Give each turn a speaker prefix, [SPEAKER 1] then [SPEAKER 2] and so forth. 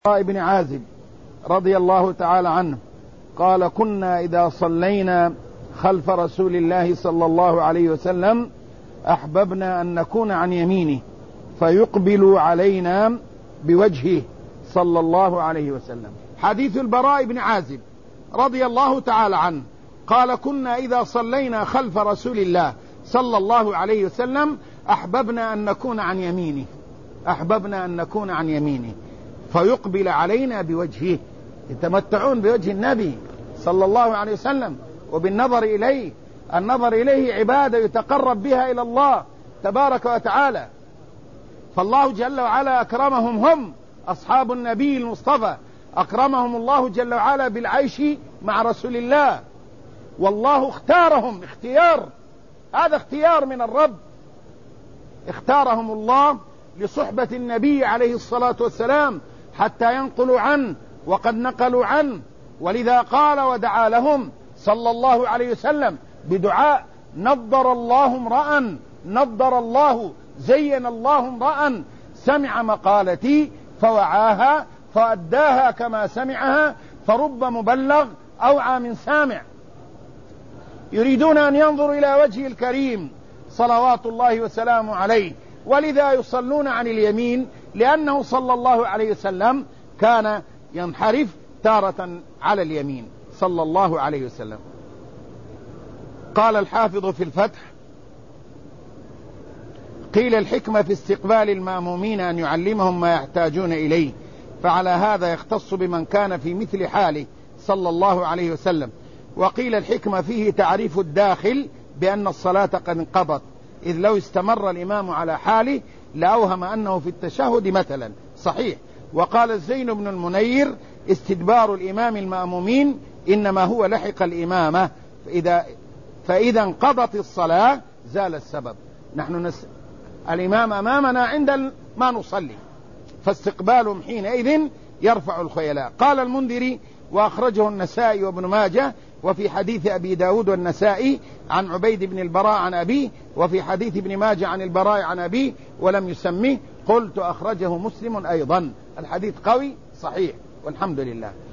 [SPEAKER 1] البراء بن عازب رضي الله تعالى عنه قال: كنا إذا صلينا خلف رسول الله صلى الله عليه وسلم أحببنا أن نكون عن يمينه فيقبل علينا بوجهه صلى الله عليه وسلم. حديث البراء بن عازب رضي الله تعالى عنه قال: كنا إذا صلينا خلف رسول الله صلى الله عليه وسلم أحببنا أن نكون عن يمينه فيقبل علينا بوجهه. يتمتعون بوجه النبي صلى الله عليه وسلم وبالنظر إليه. النظر إليه عبادة يتقرب بها إلى الله تبارك وتعالى. فالله جل وعلا أكرمهم، هم أصحاب النبي المصطفى، أكرمهم الله جل وعلا بالعيش مع رسول الله، والله اختارهم اختيار، هذا اختيار من الرب، اختارهم الله لصحبة النبي عليه الصلاة والسلام حتى ينقلوا عنه، وقد نقلوا عنه، ولذا قال ودعا لهم صلى الله عليه وسلم بدعاء: نضر الله زين الله امرأ سمع مقالتي فوعاها فأداها كما سمعها فرب مبلغ أوعى من سامع. يريدون أن ينظروا إلى وجه الكريم صلوات الله وسلامه عليه، ولذا يصلون عن اليمين، لأنه صلى الله عليه وسلم كان ينحرف تارة على اليمين صلى الله عليه وسلم. قال الحافظ في الفتح: قيل الحكمة في استقبال المأمومين أن يعلمهم ما يحتاجون إليه، فعلى هذا يختص بمن كان في مثل حاله صلى الله عليه وسلم. وقيل الحكمة فيه تعريف الداخل بأن الصلاة قد انقضت، إذ لو استمر الإمام على حاله لأوهم أنه في التشهد مثلا. صحيح. وقال الزين بن المنير: استدبار الإمام المأمومين إنما هو لحق الإمامة، فإذا انقضت الصلاة زال السبب. نحن الإمام أمامنا عند ما نصلي، فاستقبالهم حينئذ يرفع الخيلاء. قال المنذري: وأخرجه النسائي وابن ماجه، وفي حديث أبي داود والنسائي عن عبيد بن البراء عن أبيه، وفي حديث ابن ماجه عن البراء عن أبيه ولم يسميه. قلت: أخرجه مسلم أيضا. الحديث قوي صحيح والحمد لله.